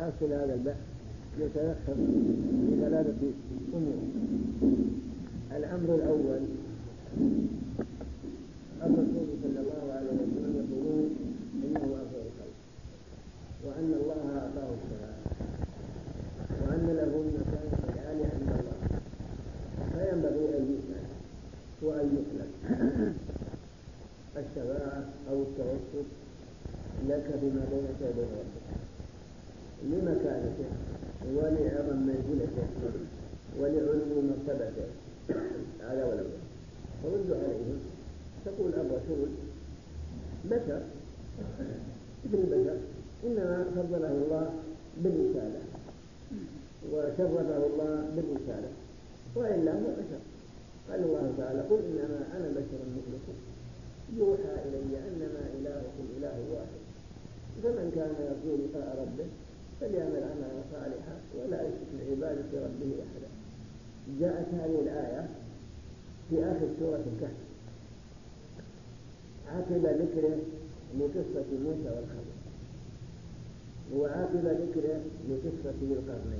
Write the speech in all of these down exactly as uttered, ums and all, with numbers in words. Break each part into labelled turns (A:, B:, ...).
A: حاصل هذا البحث يتلخص في ثلاثة أمور. الأمر الأول الرسول صلى الله عليه وسلم يقولون إنه أفضل الخلق، وأن الله أعطاه الشفاعة، وأن له المكانة العالية عند الله، فينبغي أن يسأل وأن يطلب الشفاعة أو التوسط لك فيما بينك وبين ربك لمكانته ولعظم منزلته ولعلو مرتبته. هذا ولو فرد عليهم تقول الرسول بشر ابن البشر، إنما فضله الله بالرسالة وشرفه الله بالرسالة، وإلا هو بشر. قال الله تعالى قل إنما أنا بشر مثلكم يوحى إلي أنما إلهكم إله واحد، فمن كان يرجو لقاء ربه فليعمل عملا صالحا ولا يشرك بعبادة ربه أحدا. جاءت هذه الآية في آخر سورة الكهف عقب ذكره لقصة موسى والخضر، وعقب ذكره لقصة ذي القرنين،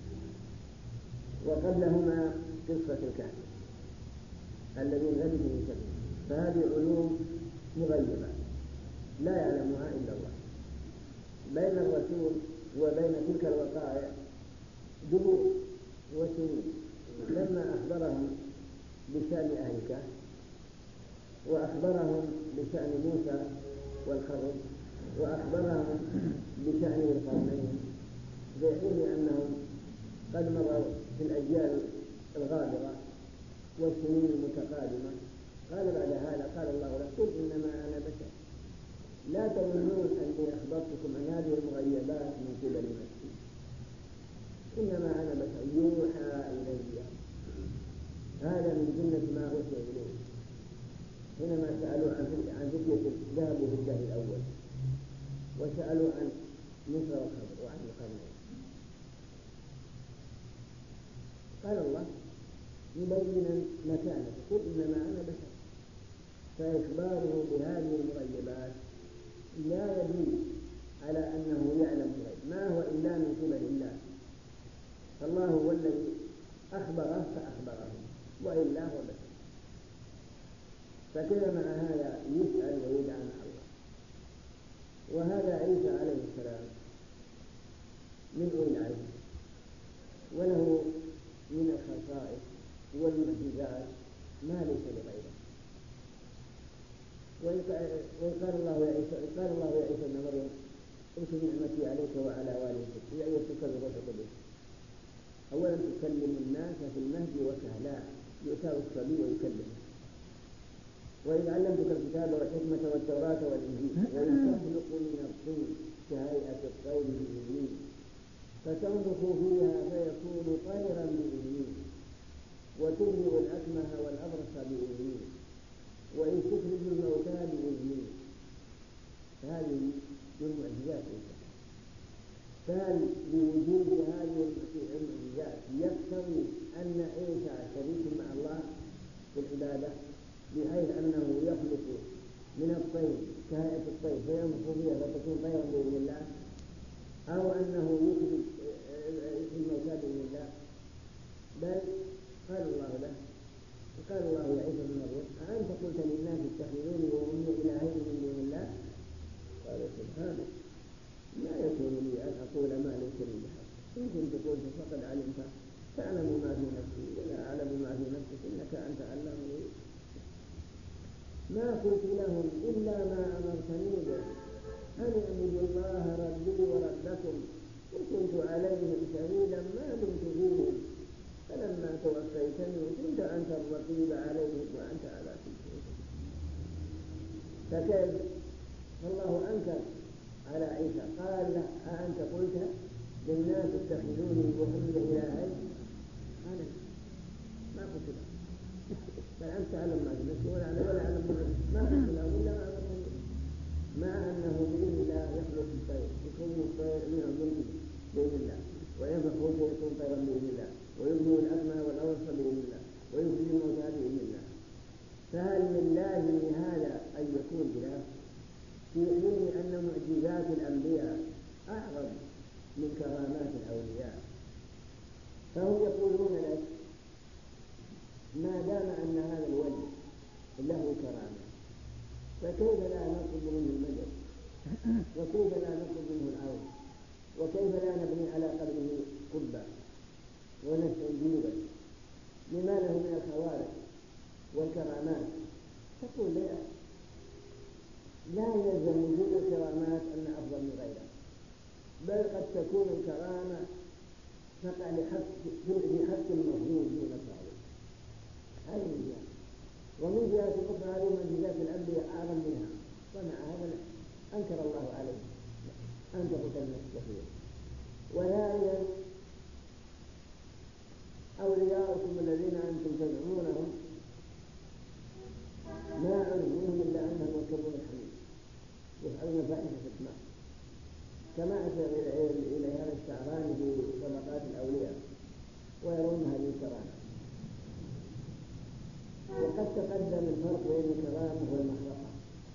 A: وقبلهما قصة الكهف الذي لبثوا في سبيل. فهذه علوم مغيبة لا يعلمها إلا الله. بين الرسول وبين تلك الوقائع دهور وسنين. لما أخبرهم بشأن أهل الكهف وأخبرهم بشأن موسى والخضر وأخبرهم بشأن القرنين في حين أنهم قد مروا في الأجيال الغابرة والسنين المتقادمة، قال بعد هذا قال الله له قل إنما أنا بشر لا تظنون أني أخبرتكم عن هذه المغيبات من قبل نفسي، إنما أنا بشر يوحى إلي. هذا من جملة ما أوحي إليه حينما سألوا عن فتية ذهب في الدهر الأول، وسألوا عن موسى والخضر وعن القرنين. قال الله مبينا مكانته قل إنما أنا بشر. فإخباره بهذه المغيبات لا يدل على أنه يعلم الغيب، ما هو إلا من قبل الله. فالله هو الذي أخبره فأخبره، وإلا هو بشر. فكذا مع هذا يسأل ويدعى مع الله. وهذا عيسى عليه السلام من أولي العلم، وله من الخصائص والمعجزات ما ليس لغيره. وقال الله يا عيسى قال الله يا عيسى ابن مريم اذكر نعمتي عليك وعلى والدتك إذ أيدتك بروح القدس. أولا تكلم الناس في المهد وكهلا، يؤتى الصبي ويكلمه. وإذ علمتك الكتاب والحكمة والتوراة والإنجيل، وإذ تخلق من الطين كهيئة الطير بإذني فتنفخ فيها فيكون طيرا بإذني، وتبرئ الأكمه والأبرص بإذني، وإن تخرج الموتى بإذني. هذه من معجزات عيسى. فهل بوجود هذه المعجزات يقتضي أن عيسى شريك مع الله في العبادة، بحيث أنه يخلق من الطير كهيئة الطير فينفخ فيها فتكون طيرا بإذن الله، أو أنه يخرج الموتى بإذن الله؟ بل قال الله له قال الله يا عيسى ابن مريم أأنت قلت للناس اتخذوني وأمي إلهين من دون الله؟ قال سبحانك ما يكون لي أن أقول ما ليس لي بحق، إن كنت قلت فقد علمت تعلم ما في نفسي ولا أعلم ما في نفسك إنك أنت علام الغيوب. ما قلت لهم إلا ما أمرتني به أن اعبدوا الله ربي وربكم وكنت عليهم شهيدا ما دمت فيهم فلما توفيتني كنت أنت الرقيب عليهم وأنت على كل شيء. فكيف الله أنكر على عيسى قال له أأنت قلت للناس اتخذوني وأمي إلهين؟ قال ما قلت له، بل أنت تعلم ما في نفسي ولا أعلم ما قلت له إلا ما أمرتني، مع أنه بإذن الله يخلق الطير يكون الطير من الظلم بإذن الله، وينفخ فيه يكون طيرا بإذن الله، ويبني الأكمه والأبرص بإذن الله، ويخرج الموتى بإذن الله. فهل من لازم هذا أن يكون إله في حين أن معجزات الأنبياء أعظم من كرامة فهم يقولون لك ما دام أن هذا الولي له كرامة فكيف لا نطلب منه المدد، وكيف لا نطلب منه العون، وكيف لا نبني على قلبه قبة ونستنجيبا لما له من الخوارق والكرامات. تقول لا لا يلزم وجود الكرامات أن أفضل من غيره، بل قد تكون الكرامة تقع لحق المظلوم دون صاحبه. هذه من جهة، ومن جهة أخرى هذه معجزات الأنبياء أعظم منها، ومع هذا أنكر الله عليه أن تقتل الناس كثير. وثانيا أولياؤكم الذين أنتم تدعونهم ما عرفوا منهم إلا أنهم يركبون الحميد يفعلون فاحشة الإثم، كما أشار إلى هذا الشعراني في طبقات الأولياء ويرون هذه الكرامة. وقد تقدم الفرق بين الكرامة والمحرقة.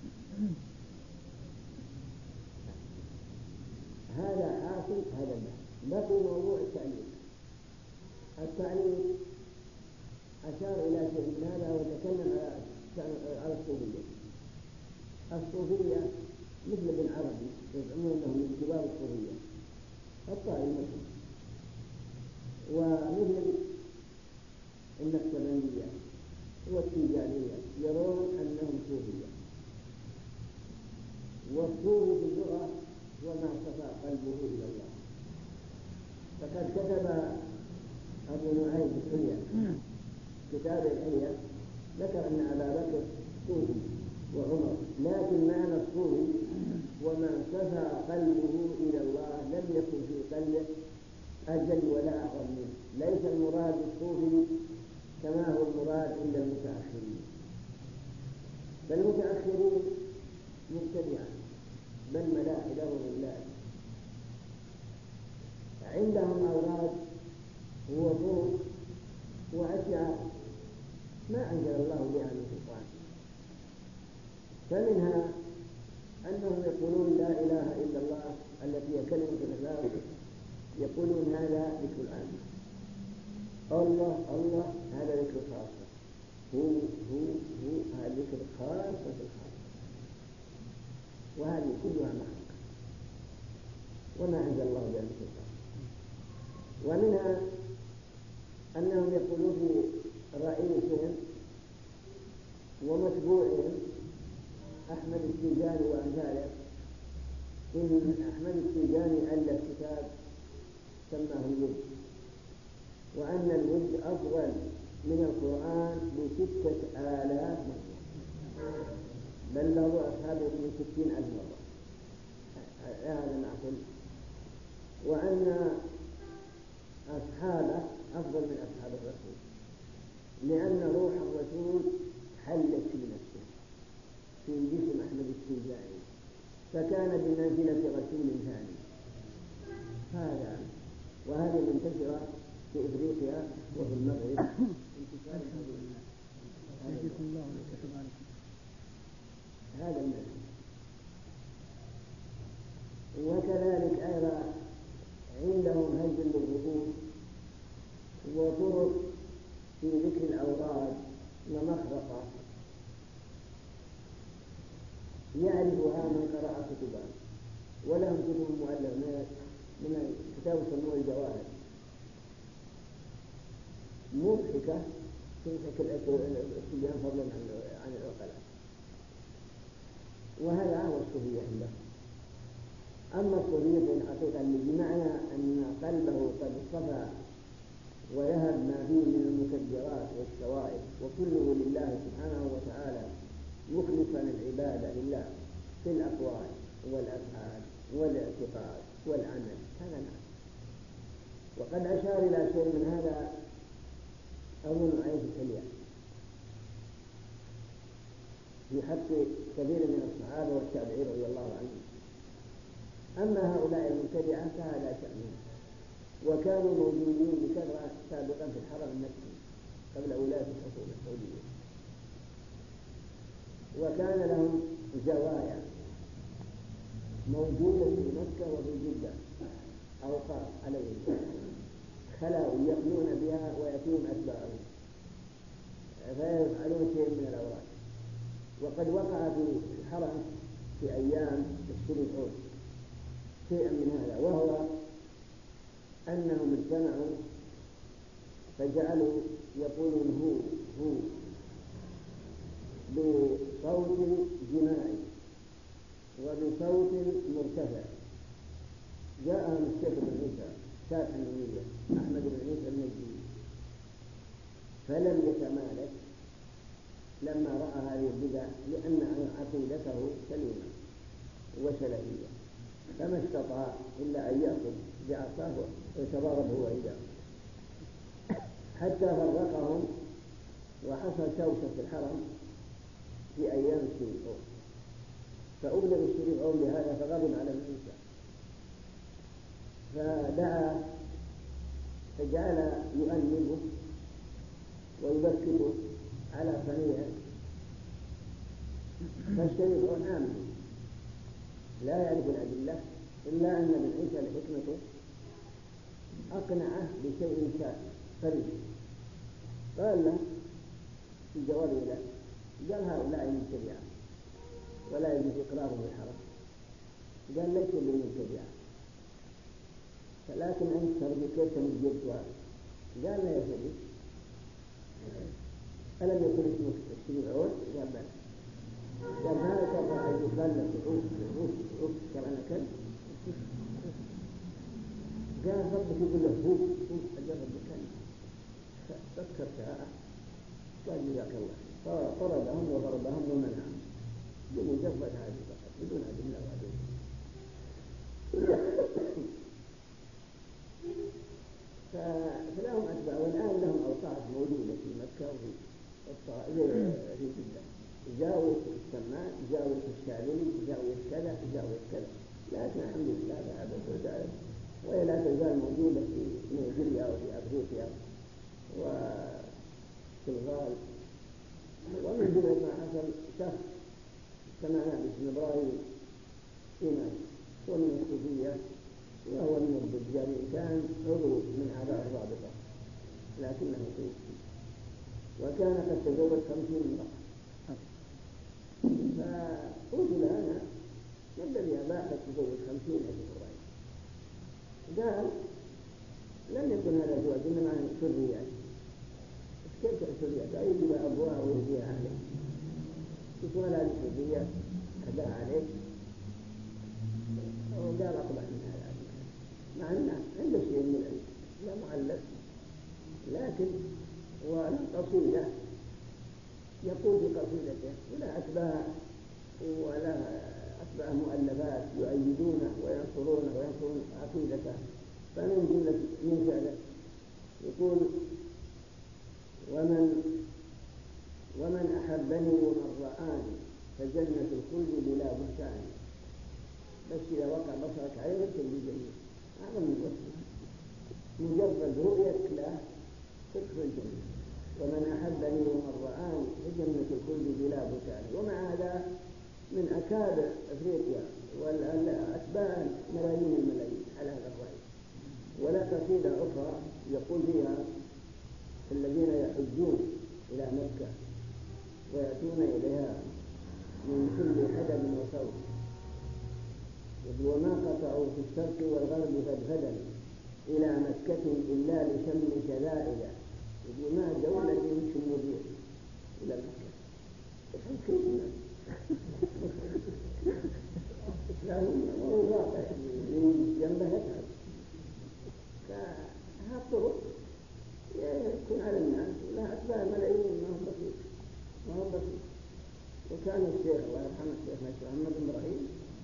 A: هذا حاصل هذا البحث. بقي موضوع التعليم. التعليم أشار إلى شيء من هذا وتكلم على على الصوفية. الصوفية مثل ابن عربي يزعمون أنه من كبار الصوفية الطائي مثل، ومثل النكشبندية والتيجانية يرون أنهم صوفية. والصوفي في اللغة هو ما صفى قلبه إلى الله. فقد كتب أبو نعيم في الحلية كتاب الحلية ذكر أن أبا بكر صوفي وعمر، لكن معنى الصوفي وما صفى قلبه إلى الله لم يكن في قلبه أجل ولا أعظم منه. ليس المراد الصوفي كما هو المراد عند المتأخرين، فالمتأخرين مبتدعا بل ملاحدهم لله، عندهم أوراد وطرق وأشياء ما أنزل الله بها من سلطان. فمنها أنهم يقولون لا إله إلا الله التي هي كلمة الإخلاص، يقولون هذا ذكر العام، الله الله هذا ذكر خاصة، هو هو هو هذا ذكر خاصة الخاصة، وهذه كلها محق وما أنزل الله بها من سلطان. ومنها أنهم يقولون في رئيسهم ومتبوعهم أحمد التيجاني وأمثاله إن أحمد التيجاني ألف كتاب سماه الود، وأن الود أفضل من القرآن بستة آلاف مرة، بل له أصحابه من ستين ألف مرة، هذا معقول. وأن أصحابه أفضل من أصحاب الرسول، لأن روح الرسول حلت في نفسه في جسم أحمد التيجاني، فكان بمنزلة رسول ثاني. هذا وهذه منتشرة في إفريقيا وفي المغرب انتشار هذا المنهج. وكذلك أيضا عندهم هجر للرؤوس وطرق في ذكر الأوراد ومخرقة يعرفها من قرأ كتبا، ولهم كتب مؤلفات من كتاب سموه الجواهر مضحكة تمسك الصبيان فضلا عن العقلاء. وهذا هو الصوفية عندهم. أما الصوفية في الحقيقة بمعنى أن قلبه قد صفى وذهب ما فيه من المكدرات والشوائب وكله لله سبحانه وتعالى مخلصا العبادة لله في الأقوال والأفعال والاعتقاد والعمل، هذا نعم. وقد أشار إلى شيء من هذا أبو نعيم في الحلية في حق كثير من الصحابة والتابعين رضي الله عنهم. أما هؤلاء المبتدعة فهذا شأنهم، وكانوا موجودين بكثرة سابقا في الحرم المكي قبل ولاية الحكومة السعودية، وكان لهم زوايا موجودة في مكة وفي جدة أوقاف عليهم خلاوي يخلون بها ويأتون أتباعهم فيفعلون شيء من الأوراق. وقد وقع في الحرم في أيام الشريعون شيئا من هذا، وهو أنهم اجتمعوا فجعلوا يقولون هو هو بصوت جماعي وبصوت مرتفع. جاءهم الشيخ بن عيسى شارح النونية أحمد بن عيسى النجدي فلم يتمالك لما رأى هذه البدع لأن عقيدته سليمة وسلفية، فما استطاع إلا أن يأخذ بعصاه ويتضارب هو إياه حتى فرقهم وحصل شوشة في الحرم في أيام الشريعون، فأبلغ الشريعون بهذا فغضب على ابن عيسى فدعا فجعل يؤنبه ويبكته على صنيعه، فالشريعون آمن لا يعرف الأدلة إلا أن ابن عيسى لحكمته أقنعه بشيء فريد. قال له في جواب له قال هؤلاء مبتدعة ولا يجوز إقرارهم بالحرم. قال ليس بالمبتدعة لكن أنت ترجو كيف تمجدها. قال لا يا سيدي ألم يكن اسمك الشريعون؟ قال بلى. قال هذا ترى أن يخلق عوف عوف عوف كرأنا كلب. قال ربك يقول له هو هو أجرب بكلب. فكر ساعة قال جزاك الله فطردهم وضربهم ومنعهم بمجرد هذه فقط بدون أدلة وأدلة. فلهم أتباع، والآن لهم أوقات موجودة في مكة وفي الطائف في جدة، زاوية السمان، زاوية الشعبي، زاوية كذا، زاوية كذا، لكن الحمد لله لا عبث وزائد، وهي لا تزال موجودة في نيجيريا وفي أفريقيا وفي الغال. ومن جملة ما حصل شخص سمعنا باسم إبراهيم إيمان ومن الصوفية وهو من الدجال، كان عضو من أعضاء الرابطة لكنه صوفي، وكان قد تزوج خمسين امرأة. فقلت له أنا ما الذي أباحك تزوج خمسين ألف إبراهيم؟ قال لم يكن هذا زواج إنما سريات. كيف سريات؟ يجب أبوها ويهديها عليه. يقول هذه سريات أداها عليه وقال أقبح من هذا، مع أنه عنده شيء من العلم لا معلق، لكن والقصيدة يقول في قصيدته ولا أتباع ولا أتباع مؤلفات يؤيدونه وينصرونه وينصرون عقيدته. فمن جملة من شعره يقول ومن ومن أحبني ومن رآني فجنة الخلد بلا بستان، بس إذا وقع بصرك عليه يكتب بجنة. هذا من وصفه مجرد رؤية له تدخل الجنة. ومن أحبني ومن رآني فجنة الخلد بلا بستان. ومع هذا من أكابر أفريقيا والأتباع ملايين الملايين على هذا الرأي. ولا قصيدة أخرى يقول فيها الذين يحجون إلى مكة ويأتون إليها من كل حدب وصوت وما قطعوا في الشرق والغرب فادفدا إلى مكة إلا لشم شدائد. يقول ما دولة يمشي المدير إلى مكة كيف الناس إسلامهم وهو واقع من جنبه يتعب. فهذا الطرق يكون على الناس لا أتباع ملايين ما هم بسيط ما هم بسيط. وكان الشيخ الله يرحمه الشيخ محمد بن إبراهيم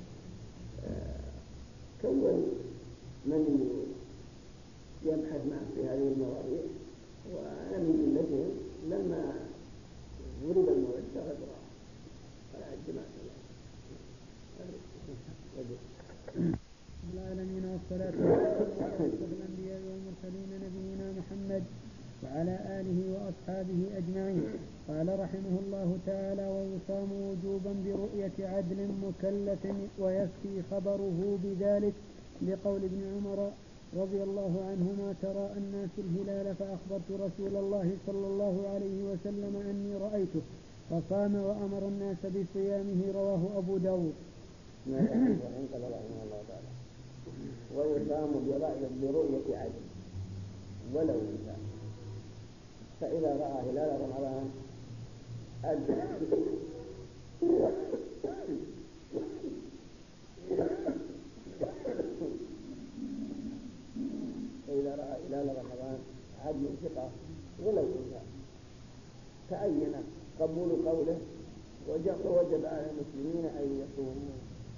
A: كون من يبحث معه في هذه المواضيع، وأنا من جملتهم لما ورد الموعد فقد رأى على الجماعة
B: العالمين والصلاة والسلام على أشرف الأنبياء والمرسلين نبينا محمد وعلى آله وأصحابه أجمعين. قال رحمه الله تعالى ويصام وجوبا برؤية عدل مكلف ويكفي خبره بذلك لقول ابن عمر رضي الله عنهما تراءى الناس الهلال فأخبرت رسول الله صلى الله عليه وسلم أني رأيته فصام وأمر الناس بصيامه. رواه أبو داود.
A: ويصام برؤية عدل ولو إنسان، فإذا رأى هلال رمضان أدى فإذا رأى هلال رمضان عدل ثقة ولو إنسان تعين قبول قوله ووجب على المسلمين أن يصوموا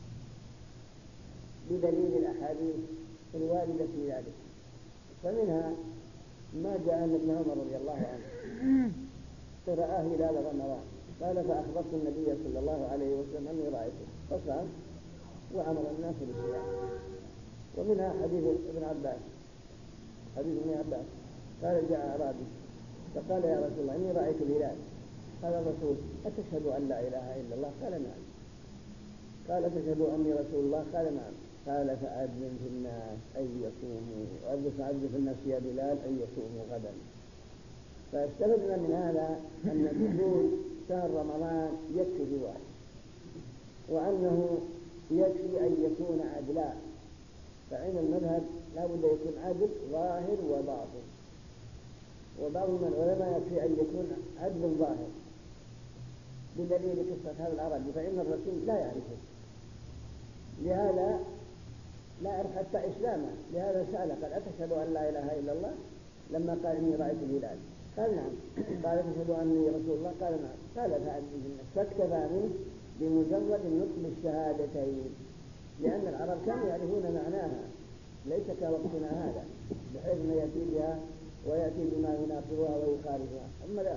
A: بدليل الأحاديث الواردة في ذلك. فمنها ما جاء عن ابن عمر رضي الله عنه رأى هلال رمضان قال فأخبرت النبي صلى الله عليه وسلم أني رأيته فصام وأمر الناس بالصيام. ومنها حديث ابن عباس حديث ابن عباس قال جاء أعرابي فقال يا رسول الله إني رأيت الهلال. قال الرسول أتشهد أن لا إله إلا الله؟ قال نعم. قال تشهد أني رسول الله؟ قال نعم. قال فأذن في الناس أن يصوموا فأذن في الناس يا بلال أن يصوموا غدا. فاستفدنا من هذا أن دخول شهر رمضان يكفي في واحد، وأنه يكفي أن يكون عدلا. فعند المذهب لا بد يكون عدل ظاهر وباطن، وبعض من العلماء يكفي أن يكون عدل ظاهر بدليل قصة هذا العربي فإن الرسول لا يعرفه، لهذا لا يعرف حتى إسلامه، لهذا سأل قال أتشهد أن لا إله إلا الله؟ لما قال إني رأيت الهلال قال نعم. قال تشهد أني رسول الله؟ قال نعم. قال فأذن فاكتفى منه بمجرد النطق بالشهادتين، لأن العرب كانوا يعرفون معناها ليس كوقتنا هذا بحيث ما يأتي بها ويأتي بما يناقضها ويخالفها. أما لا،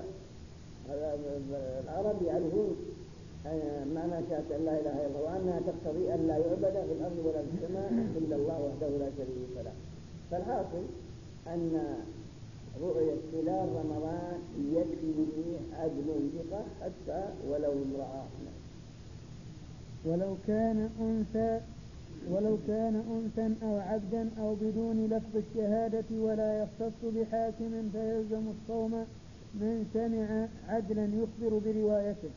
A: العرب يعرفون معنى شهادة أن لا إله إلا الله وأنها تقتضي أن لا يعبد في الأرض ولا في السماء إلا الله وحده لا شريك له. فالحاصل أن رؤية هلال رمضان يكفي عدل ثقة حتى ولو امرأة.
B: ولو كان أنثى ولو كان أنثى أو عبدا أو بدون لفظ الشهادة ولا يختص بحاكم فيلزم الصوم من سمع عدلا يخبر بروايته.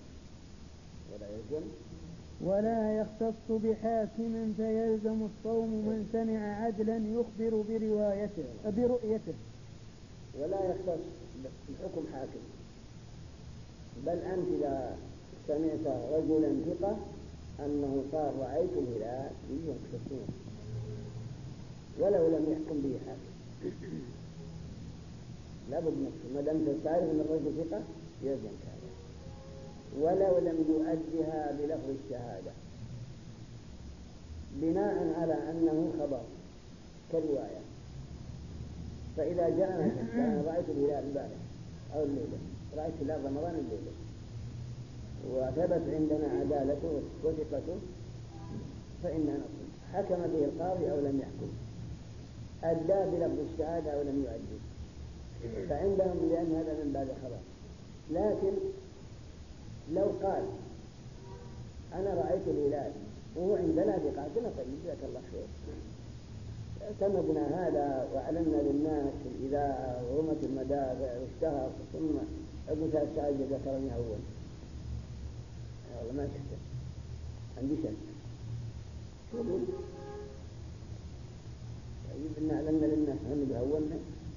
B: ولا يختص بحاكم فيلزم الصوم من سمع عدلا يخبر بروايته برؤيته.
A: ولا يختص بحكم حاكم، بل أنت إذا سمعت رجلا ثقة أنه قال رأيت الهلال يختصون ولو لم يحكم به حاكم. لا بد نفسه ما دام تعرف أن الرجل ثقة يلزم هذا ولو لم يؤدها بلفظ الشهادة بناء على أنه خبر كرواية. فإذا جاء مثلا رأيت الهلال البارح أو الليلة، رأيت هلال رمضان الليلة، وثبت عندنا عدالته وثقته، فإننا نصوم. حكم به القاضي أو لم يحكم، أدى بلفظ الشهادة أو لم يؤدي، فعندهم لأن هذا من باب الخبر. لكن لو قال أنا رأيت الهلال وهو عندنا بقاتنا طيب جزاك الله خير، اعتمدنا هذا وأعلنا للناس في الإذاعة ورمت المدافع واشتهر، ثم أبو ثلاث ساعات ذكرني أول والله ما شفته عندي شك شو يقول طيب إن أعلنا للناس هم بأولنا.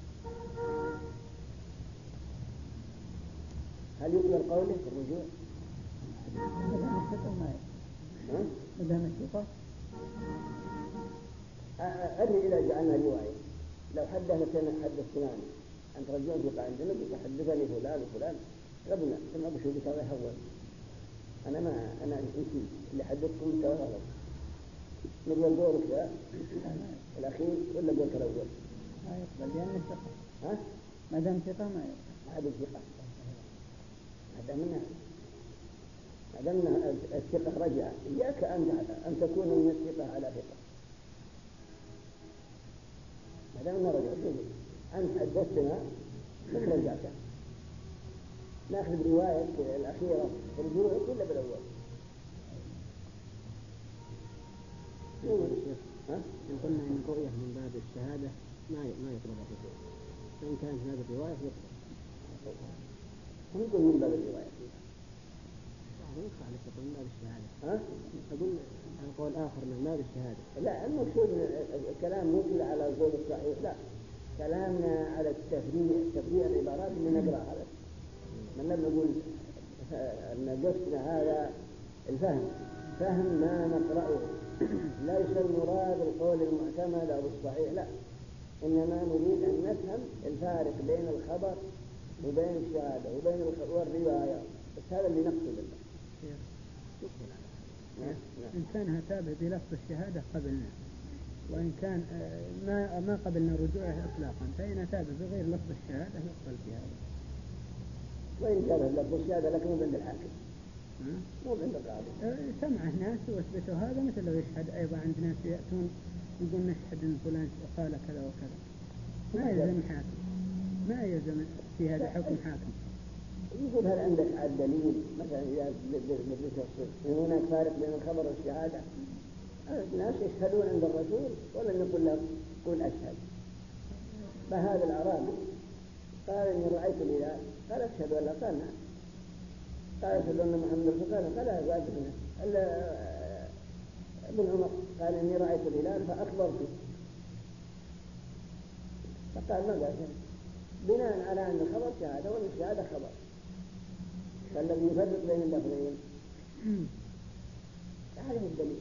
A: هل يقبل قوله في الرجوع؟
B: مدام الثقة ما يقبل. مدام الثقة
A: أدري إذا جعلنا رواية لو حدثتنا حدثتنا أنت رجل ثقة عندنا بتحدثني فلان وفلان ربنا ثم أبو شوقي هذا أول أنا ما أنا نسيت اللي حدثكم أنت ولا غلط نقول دورك ذا الأخير ولا قولك الأول؟
B: ما يقبل لأن الثقة.
A: ها؟
B: مدام ثقة ما يقبل.
A: هذا الثقة هذا منها هذا من الثقة رجع. إياك أن تكون من الثقة على ثقة، هذا من رجع. أنت حدثتنا مثل رجعك نأخذ رواية الأخيرة رجوعك ولا بالأول؟ ها؟
C: إن قلنا إن الرؤية من باب الشهادة ما ما يطلب الرجوع، فإن كانت هذه الرواية يطلب.
A: هم يقول من باب الرواية.
C: بعضهم يخالف يقول من باب الشهادة.
A: ها؟
C: أقول قول آخر من باب الشهادة.
A: لا، المقصود الكلام مو كله على القول الصحيح، لا، كلامنا على التفريع تفريع العبارات اللي نقرأها هذا. من لم نقول أن قصدنا هذا الفهم فهم ما نقرأه، ليس المراد القول المعتمد أو الصحيح، لا، إنما نريد أن نفهم الفارق بين الخبر وبين الشهادة وبين الرواية، بس هذا اللي نقصد له.
B: إن كانها تابع بلفظ الشهادة قبلنا، وإن كان ما ما قبلنا رجوعه إطلاقا، فإن تابع بغير لفظ الشهادة يقبل في هذا.
A: وإن كان لفظ الشهادة لكن مو عند الحاكم، مو عند القاضي.
B: سمعه ناس واثبتوا هذا، مثل لو يشهد أيضا عند ناس يأتون يقول نشهد إن فلان قال كذا وكذا، ما يلزم حاكم، ما يلزم في هذا حكم حاكم.
A: يقول هل عندك عاد دليل مثلا إذا بتصل إن هناك فارق بين الخبر والشهادة؟ الناس يشهدون عند الرسول ولم يقل له قل أشهد. فهذا الأعرابي قال إني رأيت الهلال، قال أشهد ولا؟ قال نعم. قال أشهد أن محمد رسول الله، قال لا واجبنا. ابن عمر قال إني رأيت الهلال فأخبرته، فقال ما قال بناء على أن الخبر شهادة وأن الشهادة خبر، فالذي يفرق بين اللفظين هذا هو الدليل.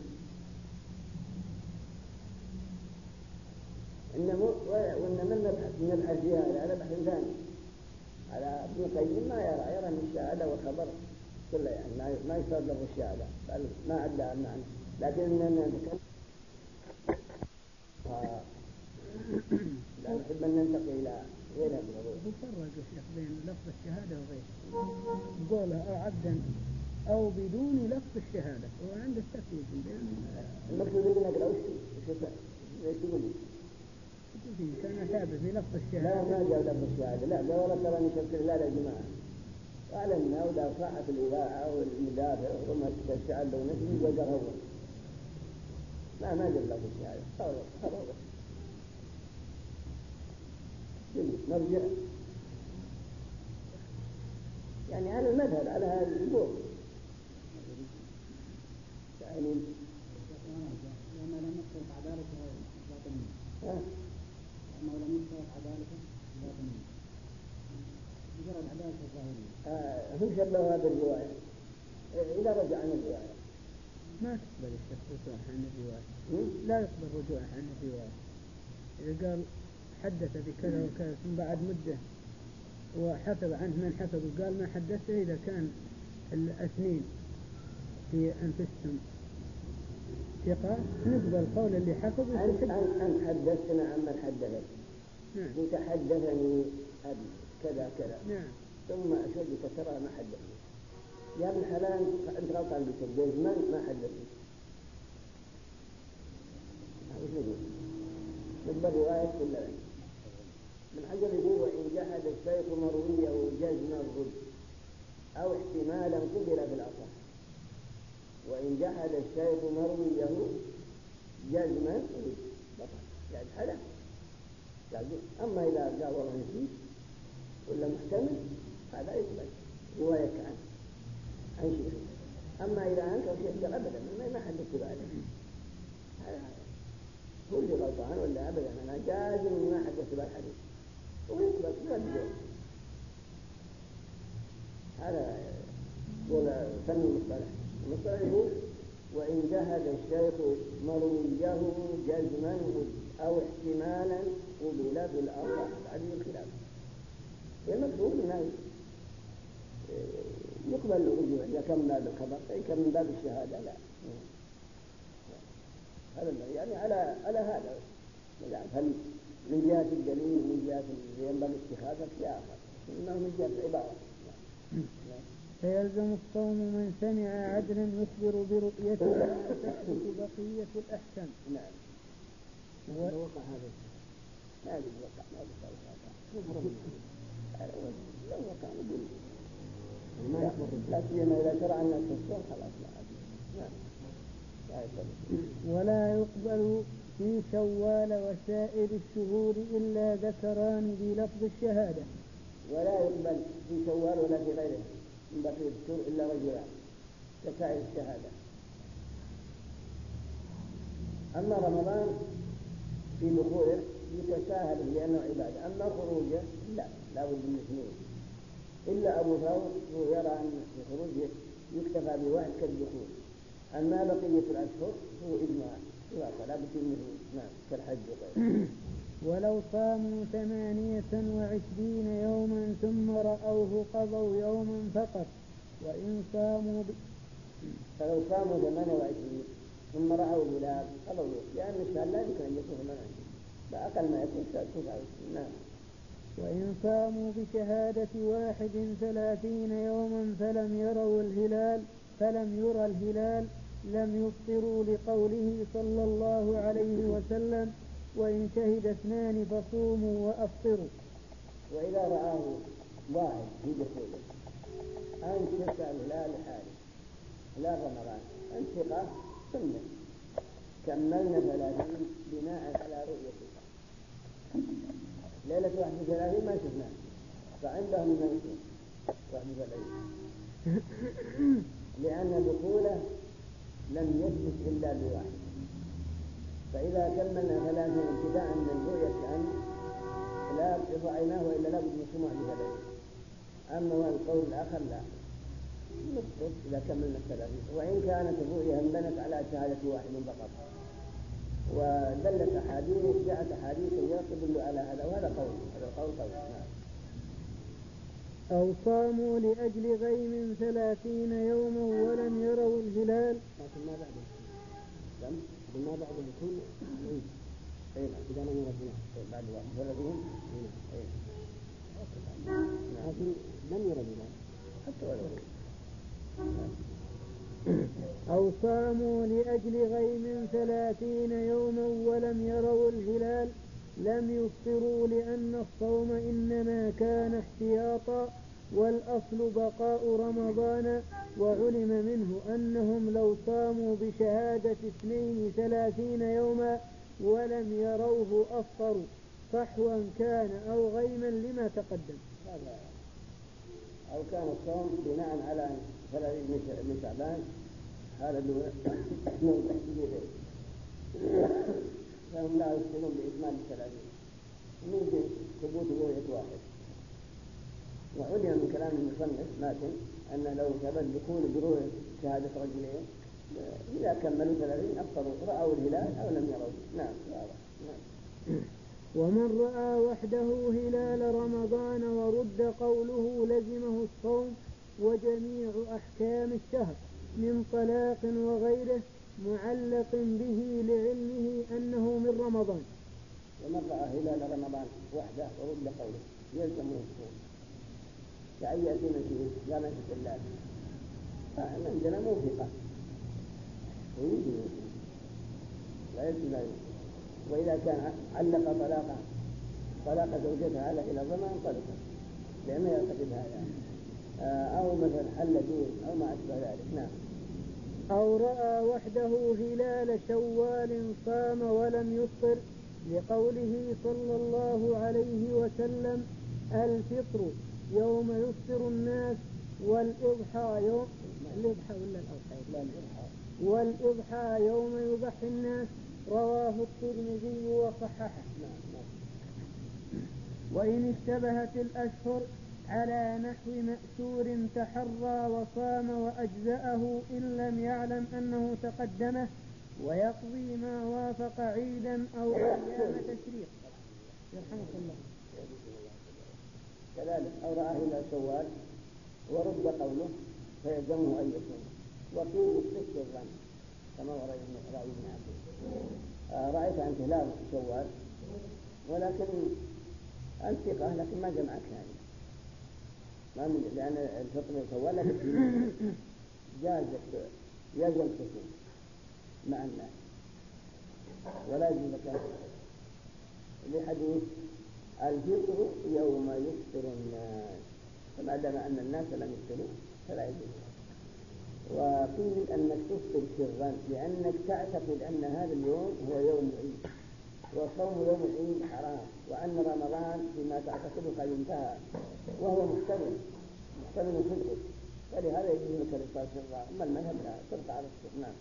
A: وإنما نبحث نبحث في هذا على بحث ثاني، على ابن القيم ما يرى يرى أن الشهادة والخبر كله يعني ما يشترط له الشهادة، بل ما عدى المعنى، لكن إننا نتكلم لا نحب أن ننتقل إلى غيرها من الأمور.
B: يفرق الشيخ بين لفظ الشهادة وغيره، قوله أو عبدا أو بدون لفظ الشهادة، هو عنده تفريق بين
A: المقصود اللي نقرأ وش ايش تقول لي؟
B: كان تابع في لفظ الشهادة.
A: لا ما جاء لفظ الشهادة، لا جاء ولا ترى نشكر الله يا جماعة، أعلمنا ولا صاحة الإذاعة والمدافع وما تشعل لو نسي وجر هو ما ما جاء لفظ الشهادة. خلاص خلاص نرجع يعني على المذهب على هذا الأمور يعني
C: لما لم يحصل عدالته باطنية،
A: ها
C: لما لم يحصل عدالته باطنية مجرد عدالته الظاهرية.
A: هم شبهوا هذه الرواية إذا رجع عن الرواية
B: ما تقبل الشيخ رجوع عن الرواية، لا يقبل رجوع عن الرواية. إذا قال حدث بكذا وكذا ثم بعد مدة وحسب عنه من حسب وقال ما حدثه، إذا كان الاثنين في أنفسهم ثقة نقبل قول اللي حسب.
A: أنت أنت حدثتنا عن من حدثك،
B: نعم.
A: تحدثني أبي كذا كذا،
B: نعم.
A: ثم أشهدك ترى ما حدثني يا ابن حلال، أنت غلطان بتنجيز من ما حدثني. وش نقول؟ نقبل رواية كلها. من حجر يقول وإن جحد الشيخ مرويه جزم الرد أو احتمالا قبل في الأصح. وإن جحد الشيخ مرويه جزما رد بطل يعني حدث. أما إذا قال والله نسيت ولا محتمل هذا يقبل رواية عنه عن شيخ. أما إذا أنكر شيخ أبدا ما حدثت بعده هذا هو اللي غلطان ولا أبدا أنا جازم ما حدثت بالحديث ويقبل يرجع. هذا يقول فن المصطلح. المصطلح يقول وإن جهد الشيخ مرويه جزما أو احتمالا قبل في الأصح بعد الخلاف. المقصود أنه يقبل الرجوع إذا كان من باب الخبر، إذا كان من باب الشهادة لا. هذا يعني على على هذا يعني هل من جهة الدليل من جهة ينبغي اتخاذه في آخر إنه من جهة العبارة.
B: فيلزم الصوم من سمع عدلا يخبر برؤيته وتثبت بقية الأحكام.
A: نعم.
C: لو وقع هذا
A: ما أدري وقع ما أدري وقع لو وقع نقول
C: ما يخبر
A: لا سيما إذا شرع الناس في الصوم خلاص لا أدري. نعم.
B: ولا يقبل في شوال وسائر الشهور إلا ذكران بلفظ الشهادة.
A: ولا يقبل في شوال ولا في غيره من بقية الشهور إلا رجلان كسائر الشهادة. أما رمضان في دخوله يتساهل لأنه عبادة، أما خروجه لا لا بد من اثنين، إلا أبو ثور يرى أن الخروج يكتفى بواحد كالدخول، أما بقية الأشهر هو إجماع لا بد من اثنين كالحج وغيره.
B: ولو صاموا ثمانية وعشرين يوما ثم رأوه قضوا يوما فقط. وإن صاموا ب...
A: فلو صاموا ثمانية وعشرين ثم رأوا الهلال قضوا يوم، لأن الشهر لا يمكن أن يكون ثمانية وعشرين، فأقل ما يكون تسعة وعشرين. نعم.
B: وإن صاموا بشهادة واحد ثلاثين يوما فلم يروا الهلال فلم يرى الهلال لم يفطروا لقوله صلى الله عليه وسلم وإن شهد اثنان فصوموا وأفطروا.
A: وإذا رآه واحد في دخوله أن شفت الهلال حاله لا رمضان أن ثقة سنة كملنا ثلاثين بناء على رؤيته. ليلة واحد وثلاثين ما شفناه فعندهم من يكون واحد وثلاثين لأن دخوله لم يثبت إلا بواحد، فإذا كملنا ثلاثين ابتداء من رؤية أن لا رأيناه وإلا لا بد نسمع بثلاثين. أما القول الآخر لا نفطر إذا كملنا الثلاثين، وإن كانت الرؤية انبنت على شهادة واحد فقط. ودلت أحاديث جاءت أحاديث تدل على هذا، وهذا قول هذا القول قول. نعم.
B: أو صاموا لأجل غيم ثلاثين يوما ولم يروا الهلال.
C: لكن ما بعده كم؟ ما بعده يكون عيد.
A: أي
C: إذا لم يرى الهلال
A: بعد واحد ثلاثين. أي.
C: لكن لم يرى الهلال
A: حتى ولو.
B: أو صاموا لأجل غيم ثلاثين يوما ولم يروا الهلال لم يفطروا لأن الصوم إنما كان احتياطا والأصل بقاء رمضان. وعلم منه أنهم لو صاموا بشهادة اثنين ثلاثين يوما ولم يروه أفطروا صحوا كان أو غيما لما تقدم.
A: أو كان الصوم بناء على ثلاثين من شعبان هذا نوع تحديد فهم لا يفطرون بإتمام الثلاثين من ثبوت رؤية واحد. وعلم من كلام المصنف لكن أن لو ثبت دخول برؤية شهادة رجلين إذا كملوا ثلاثين أفطروا رأوا الهلال أو لم يروا. نعم. نعم.
B: ومن رأى وحده هلال رمضان ورد قوله لزمه الصوم وجميع أحكام الشهر من طلاق وغيره معلق به لعلمه أنه من رمضان.
A: ومن رأى هلال رمضان وحده ورد قوله يلزمه الصوم كأي أسنة لا نشك الله فإن عندنا موثقة ويجب لا يلزم. وإذا كان علق طلاقا طلاق زوجتها على إلى ضمان طلقا لأنه يعتقد هذا أو مثلا حل دين أو ما أشبه ذلك. نعم.
B: أو رأى وحده هلال شوال صام ولم يفطر لقوله صلى الله عليه وسلم الفطر يوم يفطر الناس والإضحى يوم الإضحى ولا الأضحى والإضحى يوم يضحي الناس. رواه الترمذي وصححه. وإن اشتبهت الأشهر على نحو مأسور تحرى وصام وأجزأه إن لم يعلم أنه تقدمه ويقضي ما وافق عيدا أو أيام تشريق. يرحمك الله.
A: كذلك أو رأى إلى شوال ورد قوله فيلزمه أن يصوم. وقيل يصدق الظن كما ورأي ابن عبد رأيت أنت هلال شوال ولكن الثقة لكن ما جمعك يعني ما من لأن الفطر شوال لكن جازت يجب التصوم مع الناس ولا يجب لك لحديث الفطر يوم يفطر الناس فما دام أن الناس لم يفطروا فلا يجب. وقيل أنك تفطر سرا لأنك تعتقد أن هذا اليوم هو يوم عيد، وصوم يوم العيد حرام، وأن رمضان فيما تعتقده قد انتهى وهو محتمل محتمل صدقه، فلهذا يجوز لك الإفطار سرا. أما المذهب لا، تبقى على السر. نعم.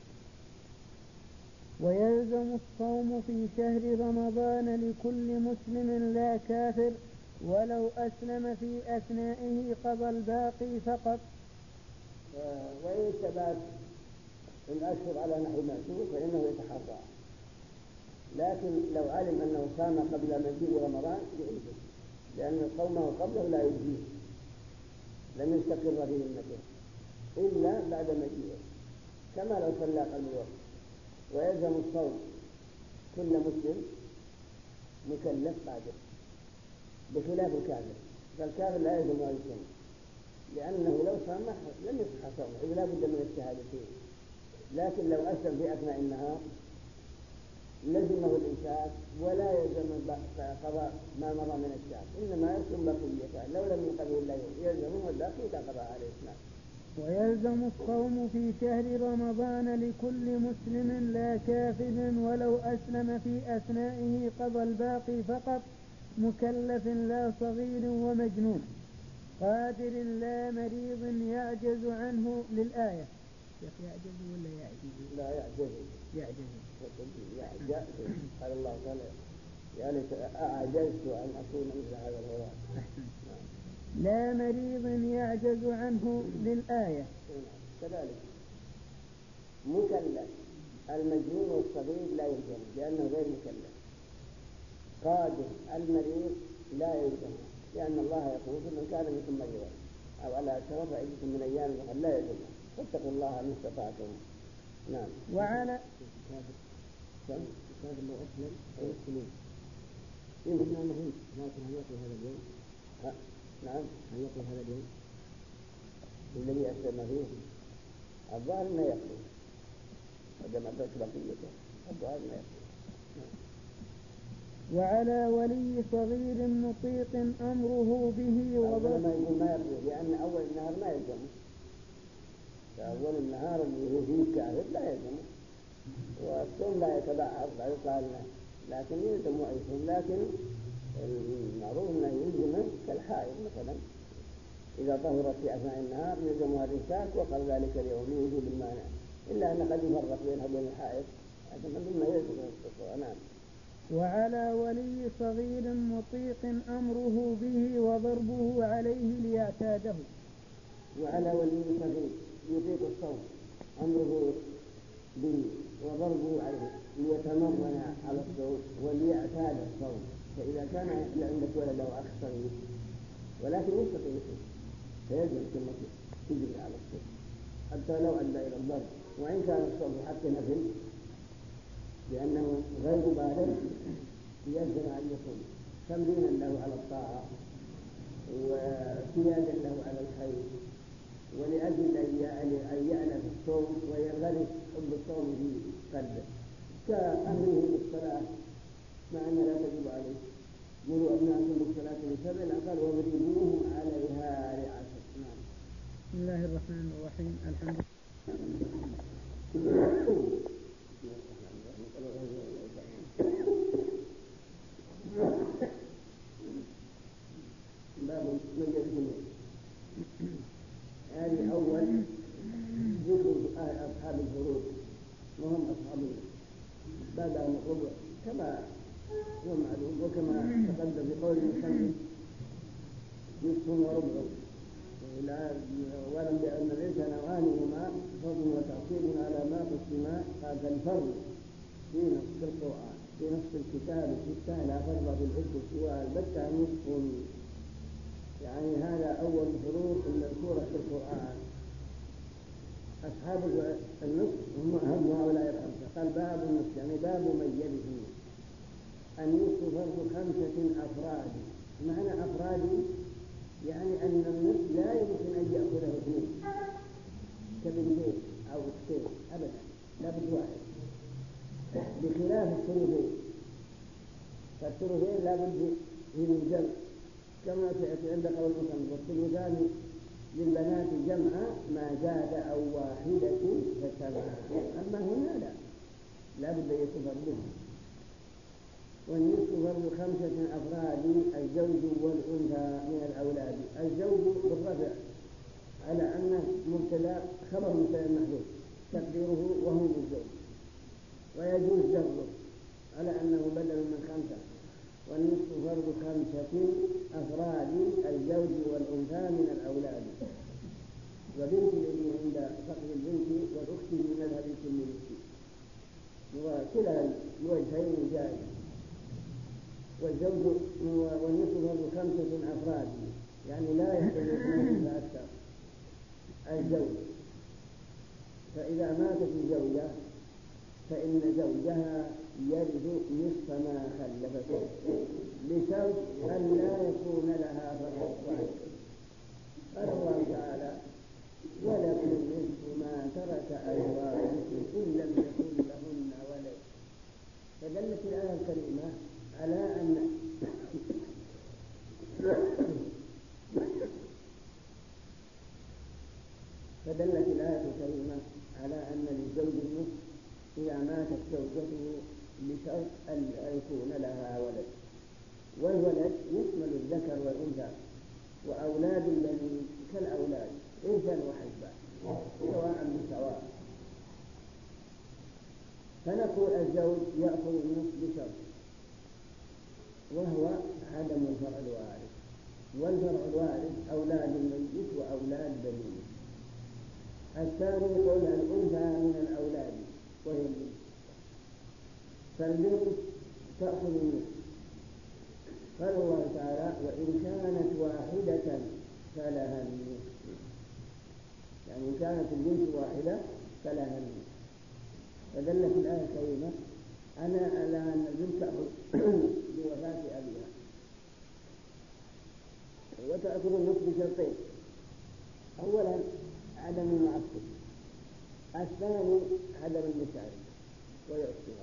B: ويلزم الصوم في شهر رمضان لكل مسلم لا كافر ولو أسلم في أثنائه قضى الباقي فقط.
A: وإن ثبت الأشهر على نحو مأسور فإنه يتحرى، لكن لو علم أنه صام قبل مجيء رمضان يعيده، لأن صومه قبله لا يجزيه، لم يستقر في ذمته إلا بعد مجيئه، كما لو صلى قبل الوقت. ويلزم الصوم كل مسلم مكلف بعده، بخلاف الكافر، فالكافر لا يلزم أن يصوم، لأنه لو صام لم يصح صومه إذ لا بد من الشهادتين. لكن لو أسلم في أثناء النهار لزمه الإمساك ولا يلزم قضاء ما مضى من الشهر، إنما يصوم بقيته، لو لم يقضه إلا يوم يلزمه الباقي إذا قضى عليه الإسلام.
B: ويلزم الصوم في شهر رمضان لكل مسلم لا كافر ولو أسلم في أثنائه قضى الباقي فقط، مكلف لا صغير ومجنون، قادر لا مريض يعجز عنه للآية. يعجز ولا يعجز؟
A: لا يعجز.
B: يعجز.
A: يعجز. قال الله تعالى يا ليت أعجزت أن أكون مثل هذا الغراب.
B: لا مريض يعجز عنه للآية.
A: كذلك مكلف المجنون والصغير لا يلزم لأنه غير مكلف. قادر المريض لا يلزم، لأن الله يقول من كان منكم مريضا أو على سفر فعدة من أيام أخرى لا يلزم، فاتقوا الله ما استطعتم. نعم.
B: وعلى
C: الكافر لو أسلم فيسلم يمكن أن نهيم، لكن هل يقضي هذا اليوم؟
A: نعم.
C: هل يقضي هذا اليوم؟
A: الذي أسلم فيه الظاهر ما يقضي، عندما ترك بقيته الظاهر ما يقضي.
B: وعلى ولي صغير مطيق أمره به
A: وضع ما يقول ما يقضي، لأن أول النهار ما يلزم، فأول النهار اللي هو فيه كافر لا يلزم، والصوم لا يتبعض لا يقال له، لكن يلزم ويصوم. لكن المعروف أنه يلزم كالحائض مثلا إذا طهرت في أثناء النهار يلزمها الإمساك وقال ذلك اليوم لوجود المانع، إلا أن قد يفرق بينها وبين الحائض، لكن مما يلزم الصلاة. نعم.
B: وعلى ولي صغير مطيق أمره به وضربه عليه ليعتاده.
A: وعلى ولي صغير يطيق الصوم أمره به وضربه عليه ليتمرن على الصوم وليعتاد الصوم. فإذا كان عندك ولد أو أخ صغير ولكن يستطيع الصوم فيجب كما تجري على الصوم حتى لو أدى إلى الضرب، وإن كان الصوم حتى نفل لأنه غير بالغ يجب أن يصوم تمرينا له على الطاعة وسيادا له على الخير، ولأجل أن يعلم الصوم ويغرس حب الصوم في قلبه، كأمره بالصلاة مع أنها لا تجب عليه. قولوا أبناءكم بالصلاة لسبع قال واضربوهم عليها لعشر. نعم.
B: بسم الله الرحمن الرحيم. الحمد
A: باب مجلس هذه أول ذكر أصحاب الفروض وهم أصحاب بعد أن الربع كما هو معلوم، وكما تقدم بقول المسلم نصف وربع، ولم بأن ليس نوانهما فضل وتعصيب على ما قسما. قال الفرض في نص القرآن في نص الكتاب الستة لا فرض في الحكم سوى البتة نصف، يعني هذا أول الفروض المذكورة في القرآن. أصحاب النصف هم هؤلاء الخمسة. قال باب النصف يعني باب من يرث. النصف فرض خمسة أفراد. معنى أفراد يعني أن النصف لا يمكن أن يأخذه اثنين كبنتين أو اختين أبدا، لا بد واحد، بخلاف الثلثين. فالثلثين لا بد من الجمع كما سيأتي عند قول المصنف والثلثان للبنات جمع ما زاد أو واحدة فسبعة. أما هنا لا لا بد يكفر به. والنصف فرض خمسة أفراد الزوج والأنثى من الأولاد. الزوج بالرفع على أنه مبتدا خبر مبتدا محذوف تقديره وهو الزوج، ويجوز جره على أنه بدل من خمسة. والنصف فرض خمسة أفراد الزوج والأنثى من الأولاد. وبنت الابن عند فقد البنت والأخت في مذهب كل مسكين، وكلا الوجهين جائز. والزوج والنصف فرض خمسة أفراد يعني لا يحتمل اثنين فأكثر. الزوج فإذا ماتت الزوجة فإن زوجها يرث نصف ما خلفته بشرط أن لا يكون لها فرع واحد. قال الله تعالى: ولكم نصف ما ترك أزواجكم إن لم يكن لهن ولد. فدلت الآية الكريمة على أن فدلت الآية الكريمة على أن للزوج النصف إذا ماتت زوجته بشرط أن يكون لها ولد. والولد يشمل الذكر والأنثى، وأولاد البنين كالأولاد إنسا وحسبا سواء بسواء. فنقول الزوج يأخذ النصف بشرط، وهو عدم الفرع الوارث. والفرع الوارث أولاد الميت وأولاد بنين. الثاني قول الأنثى من الأولاد وهي البنت، فالبنت تأخذ النصف. قال الله تعالى: وإن كانت واحدة فلها النصف. يعني إن كانت البنت واحدة فلها النصف. فدلت الآية الكريمة على أن البنت تأخذ بوفاة أبيها، وتأخذ النصف بشرطين: أولا عدم المعصب، الثاني عدم المشارك وهي أختها.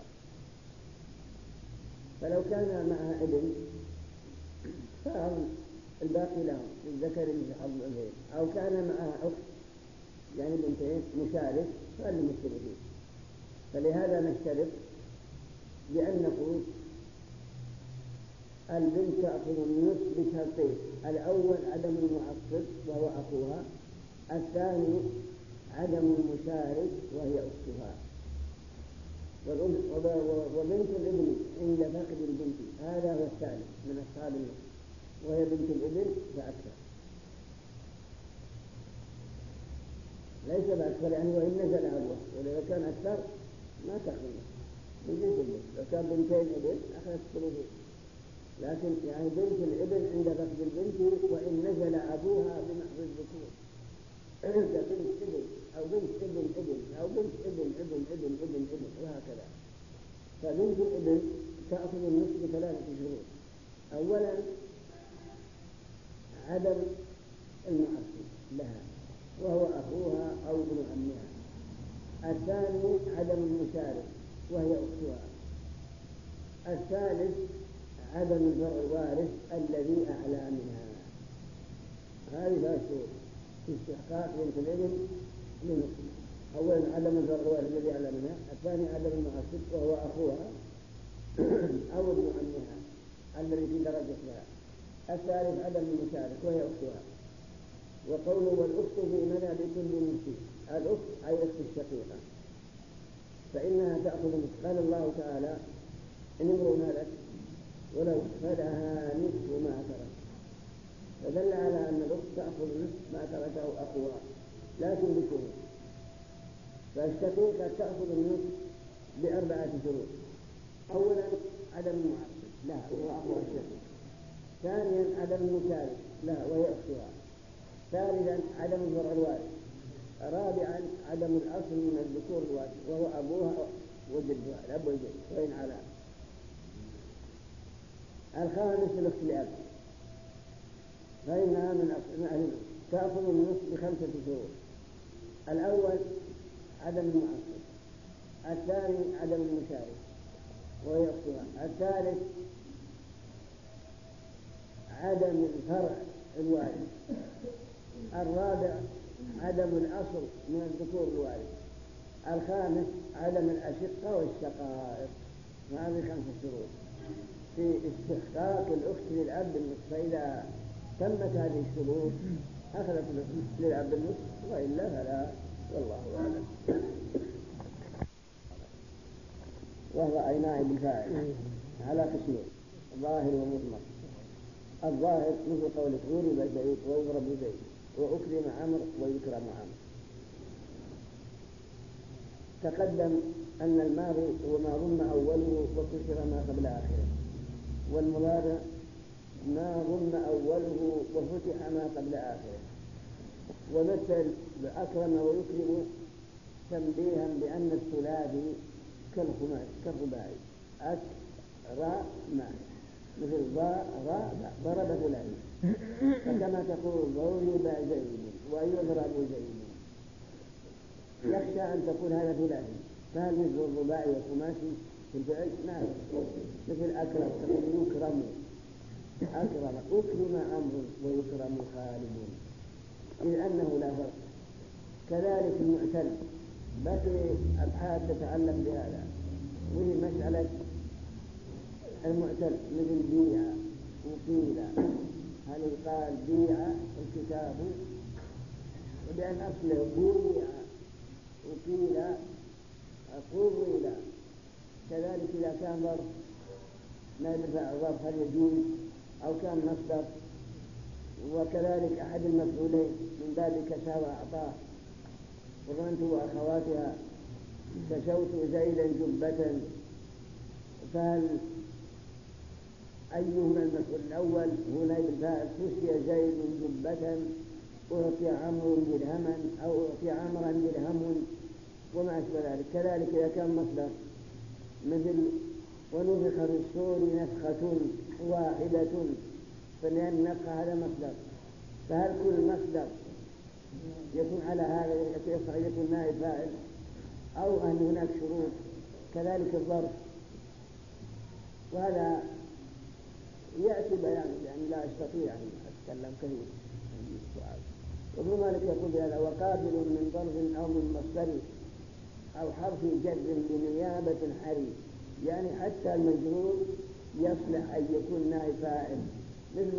A: فلو كان معها ابن صار الباقي لهم للذكر مثل حظ الأنثيين، أو كان معها أخت يعني بنتين مشارك فللمشتركين. فلهذا نشترط بأن نقول البنت تأخذ النصف بشرطين: الأول عدم المعصب وهو أخوها، الثاني عدم المشارك وهي أختها. وبنت الابن عند فقد البنت هذا هو الثالث من أصحاب النصف، وهي بنت الابن فأكثر، ليس بأكثر يعني وإن نزل أبوه. ولو كان أكثر ما تأخذ من جنس الابن. لو كان بنتين ابن أخذت ثلثين، لكن يعني بنت الابن عند فقد البنت وإن نزل أبوها بمحض الذكور. بنت ابن أو بنت ابن ابن أو بنت ابن ابن ابن ابن ابن وهكذا. فبنت الابن تأخذ النصف بثلاثة شروط: أولا عدم المعصب لها وهو أخوها أو ابن عمها، الثاني عدم المشارك وهي أختها، الثالث عدم الفرع الوارث الذي أعلى منها. هذه ثلاث شروط في استحقاق بنت الابن لنصف: أولا عدم الفرع الوارث الذي أعلى منها، الثاني عدم المعصب وهو أخوها أو ابن عمها الذي في درجتها، الثالث عدم المشارك وهي أختها. وقوله والأخت في مذهب كل مسلم، الأخت أي أخت الشقيقة، فإنها تأخذ نصف. قال الله تعالى: إن امرؤ هلك ولو فلها نصف ما ترك. فدل على أن الأخت تأخذ نصف ما تركه أخوها لكن بشروط. فالشقيقة تأخذ النصف بأربعة شروط: أولا عدم المعصب لها وهو أخوها الشقيق، ثانيا عدم المشارك لها وهي أختها، ثالثا عدم الفرع الوارث، رابعا عدم الأصل من الذكور الوارث وهو أبوها وجدها الأب والجد وإن على، الخامس الأخت لأب فإنها من أهل تأخذ النصف بخمسة شروط: الأول عدم المعصب، الثاني عدم المشارك وهي أختها، الثالث عدم الفرع الوارث الرابع عدم الأصل من الذكور الوارث. الخامس عدم الأشقة والشقائق. هذه خمسة شروط في استحقاق الأخت للأب النصف، فإذا تمت هذه الشروط أخذت الأخت للأب النصف، وإلا فلا، والله أعلم. وهو أي نائب الفاعل على قسمين، ظاهر ومضمر. الظاهر مثل قولك ضرب زيد ويضرب زيد وأكرم عمرو ويكرم عمرو. تقدم أن الماضي هو ما ضم أوله وكسر ما قبل آخره، والمضارع ما ضم أوله وفتح ما قبل آخره. ومثل بأكرم ويكرم تنبيها بأن الثلاثي كالرباعي أكرم، مثل ضرب ضرب ثلاثي، فكما تقول ضرب زيد ويضرب زيد، يخشى أن تكون هذا ثلاثي، فهل مثل الرباعي والخماسي في الفعل؟ نعم. مثل أكرم تقول يكرم أكرم أكرم عمرو ويكرم خالد، إذ أنه لا فرق. كذلك المعتل بقي أبحاث تتعلق بهذا، وهي مسألة المعتل مثل بيع وقيل، هل يقال بيع الكتاب وبأن أصله بيع وقيل قويل. كذلك إذا كان ظرف نائب الفاعل ظرف هل يجوز أو كان مصدر. وكذلك أحد المفعولين من باب كسى وأعطاه، وظننت وأخواتها كسوت زيدا جبة، فهل أيهما المفعول الأول هو نائب الفاعل؟ كسي زيد جبة، أعطي عمرو درهما أو أعطي عمرا درهم وما أشبه ذلك. كذلك إذا كان مصدر مثل ونفخ في الصور نفخة واحدة، فلأن النفخ هذا مصدر، فهل كل مصدر يكون على هذا يكون نائب فاعل أو أن هناك شروط؟ كذلك الظرف، وهذا يأتي بيان يعني لا أستطيع أن أتكلم كثير عن السؤال. وابن مالك يقول بهذا: وقابل من ظرف أو من مصدر أو حرف جر بنيابة حري، يعني حتى المجرور يصلح أن يكون نائب فاعل، مثل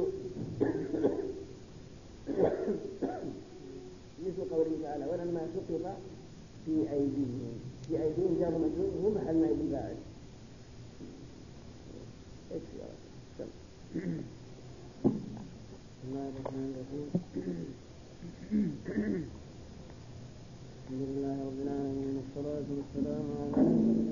A: مثل قوله تعالى: ولما سقط في أيديهم، في أيديهم جار مجرور هو محل نائب الفاعل.
C: بسم الله الرحمن الرحيم. الحمد لله رب العالمين، والصلاة والسلام على